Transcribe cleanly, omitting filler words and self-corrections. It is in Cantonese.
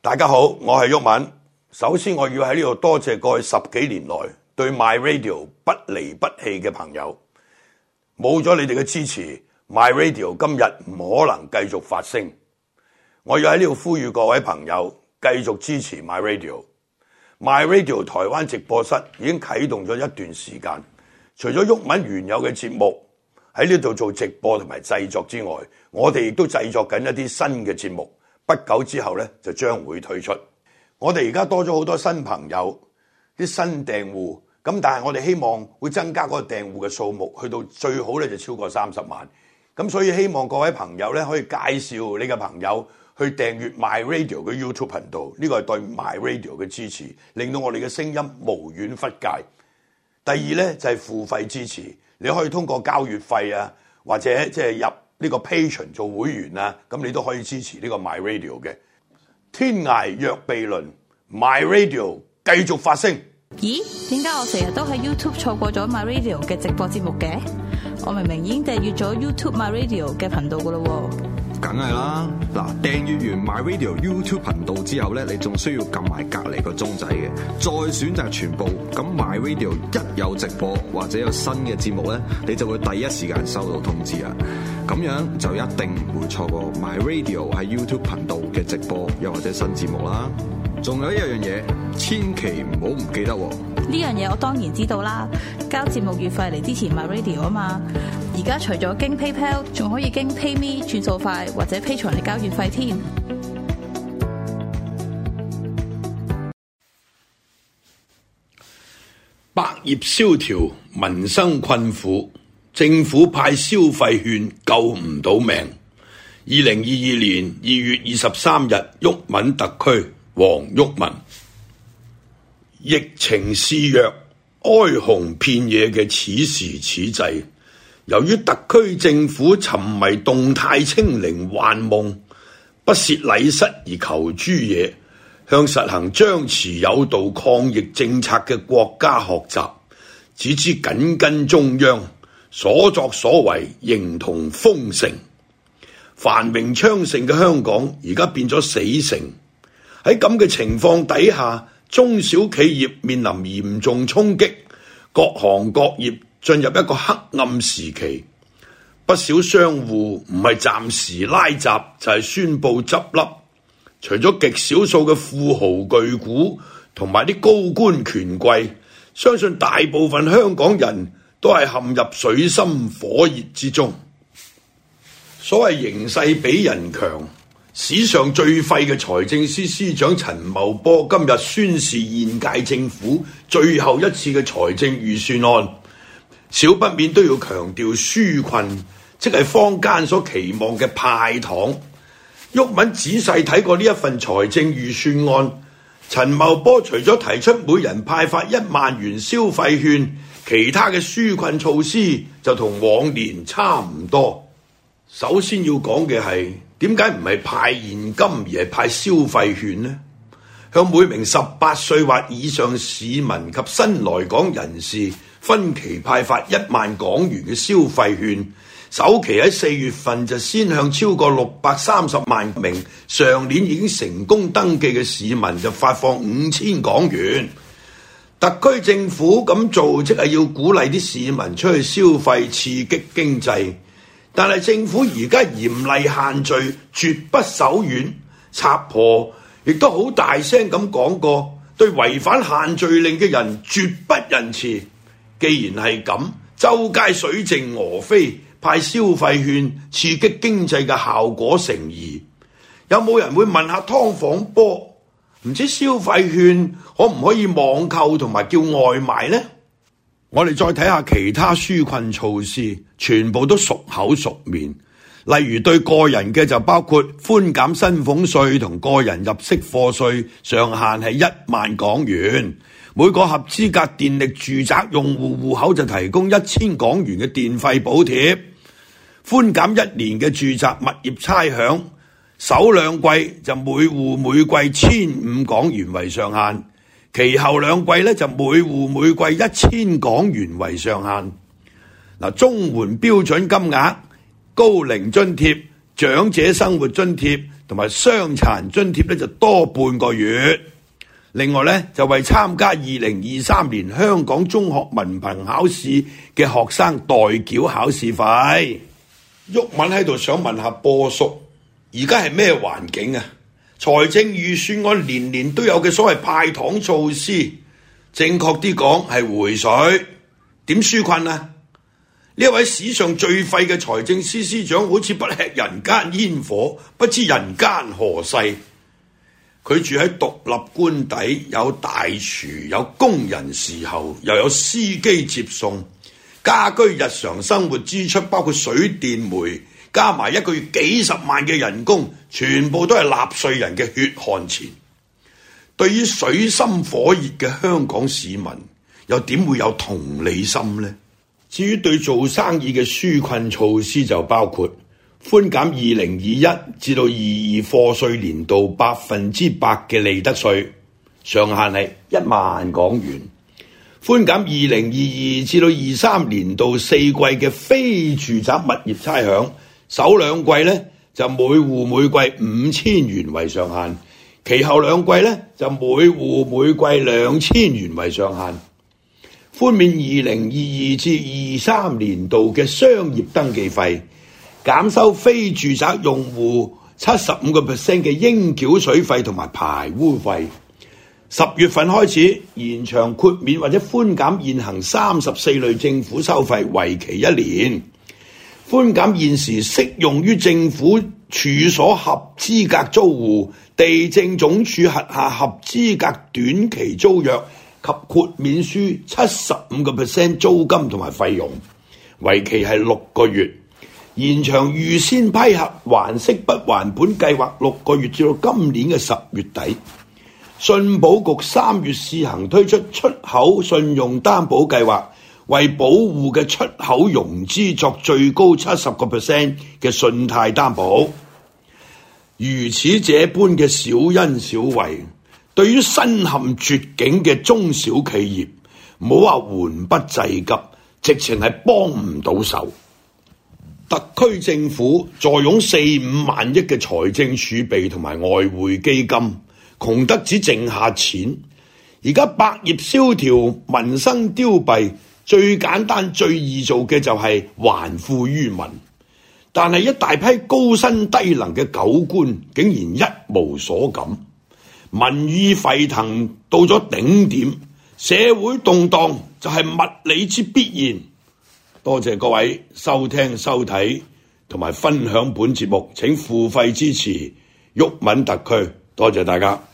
大家好，我係毓民。首先我要喺呢度多謝過去10幾年來對 My Radio 不離不棄嘅朋友，冇咗你哋嘅支持， My Radio 今日唔可能繼續發聲。我要喺呢度呼籲各位朋友繼續支持 My Radio。My Radio 台灣直播室已經啟動咗一段時間，除咗毓民原有嘅節目喺呢度做直播同埋製作之外，我哋亦都製作緊一啲新嘅節目。不久之後咧，就將會推出。我哋而家多咗好多新朋友，啲新訂戶，咁但係我哋希望會增加嗰個訂戶嘅數目，去到最好咧就超過30萬。咁所以希望各位朋友咧可以介紹你嘅朋友去訂閱 My Radio 嘅 YouTube 頻道，呢個係對 My Radio 嘅支持，令到我哋嘅聲音無遠弗屆。第二咧就係付費支持，你可以通過交月費啊，或者即係入呢個 Patreon 做會員啊，咁你都可以支持呢個 My Radio 嘅。天涯若比鄰 ，My Radio 繼續發聲。 咦？點解我成日都喺 YouTube 錯過咗 My Radio 嘅直播節目嘅？我明明已經訂閱咗 YouTube My Radio 嘅頻道噶咯喎。 梗係啦，嗱，訂閱完 My Radio YouTube 頻道之後咧，你仲需要撳埋隔離個鐘仔嘅，再選擇全部。咁 My Radio 一有直播或者有新嘅節目咧，你就會第一時間收到通知啊！咁樣就一定唔會錯過 My Radio 喺 YouTube 頻道嘅直播又或者新節目啦。仲有一樣嘢，千祈唔好唔記得喎！ 呢樣嘢我當然知道啦，交節目月費嚟支持 My Radio 啊嘛。而家除咗經 PayPal， 仲可以經 PayMe 轉數快或者 Patreon 嚟交月費添。 百業蕭條，民生困苦，政府派消費券救唔到命。2022年2月23日，毓民特區黃毓民。疫情肆虐，哀鴻遍野嘅此時此際，由於特區政府沉迷動態清零幻夢，不屑禮失而求諸野，向實行張弛有度抗疫政策嘅國家學習，只知緊跟中央，所作所為形同封城。繁榮昌盛嘅香港而家變咗死城。喺咁嘅情況底下，中小企業面臨嚴重衝擊，各行各業進入一個黑暗時期。不少商戶唔係暫時拉閘，就係宣布執笠。除咗極少數嘅富豪巨賈同埋啲高官權貴，相信大部分香港人都係陷入水深火熱之中。所謂形勢比人強，史上最廢嘅財政司司長陳茂波今日宣示現屆政府最後一次嘅財政預算案，少不免都要強調紓困，即係坊間所期望嘅派糖。毓民仔細睇過呢一份財政預算案，陳茂波除咗提出每人派發1萬元消費券，其他嘅紓困措施就同往年差唔多。首先要講嘅係，點解唔係派現金而係派消費券呢？向每名18歲或以上市民及新來港人士分期派發1萬港元嘅消費券，首期喺4月份就先向超過630萬名上年已經成功登記嘅市民就發放5000港元。特區政府咁做，即係要鼓勵啲市民出去消費，刺激經濟。但係政府而家嚴厲限聚，絕不手軟。賊婆亦都好大聲咁講過，對違反限聚令嘅人絕不仁慈。既然係咁，周街水靜鵝飛，派消費券刺激經濟嘅效果成疑。有冇人會問下劏房波，唔知消費券可唔可以網購同埋叫外賣呢？我哋再睇下其他紓困措施，全部都熟口熟面。例如對個人嘅就包括寬減薪俸稅同個人入息課稅，上限係1萬港元。每個合資格電力住宅用戶戶口就提供1000港元嘅電費補貼。寬減1年嘅住宅物業差餉，首2季就每戶每季1500港元為上限。其後2季咧就每戶每季1000港元為上限。綜援標準金額、高齡津貼、長者生活津貼同埋傷殘津貼咧就多半個月。另外咧就為參加2023年香港中學文憑考試嘅學生代繳考試費。毓民喺度想問下波叔，而家係咩環境啊？財政預算案年年都有嘅所謂派糖措施，正確啲講係回水，點紓困啊？呢一位史上最廢嘅財政司司長好似不吃人間煙火，不知人間何世。佢住喺獨立官邸，有大廚，有工人侍候，又有司機接送，家居日常生活支出包括水電煤，加埋一個月幾十萬嘅人工，全部都係納稅人嘅血汗錢。對於水深火熱嘅香港市民，又點會有同理心呢？至於對做生意嘅紓困措施，就包括寬減2021至到22課稅年度100%嘅利得稅，上限係1萬港元；寬減2022至到23年度4季嘅非住宅物業差餉，首2季呢就每戶每季5000元為上限，其後2季呢就每戶每季2000元為上限。寬免2022至23年度嘅商業登記費，減收非住宅用戶75% 嘅應繳水費同埋排污費。10月份開始延長豁免或者寬減現行34類政府收費，為期1年。寬減現時適用於政府處所合資格租戶、地政總署轄下合資格短期租約及豁免書75% 租金同埋費用，為期係6個月。延長預先批核還息不還本計劃6個月至到今年嘅10月底。信保局3月試行推出出口信用擔保計劃，為保護嘅出口融資作最高70% 嘅信貸擔保。如此這般嘅小恩小惠，對於身陷絕境嘅中小企業，唔好話援不濟急，直情係幫唔到手。特區政府坐擁4-5萬億嘅財政儲備同埋外匯基金，窮得只剩下錢。而家百業蕭條，民生凋敝，最簡單最易做嘅就係還富於民。但係一大批高薪低能嘅狗官，竟然一無所感。民意沸騰到咗頂點，社會動盪就係物理之必然。多謝各位收聽收睇同埋分享本節目，請付費支持毓民特區，多謝大家。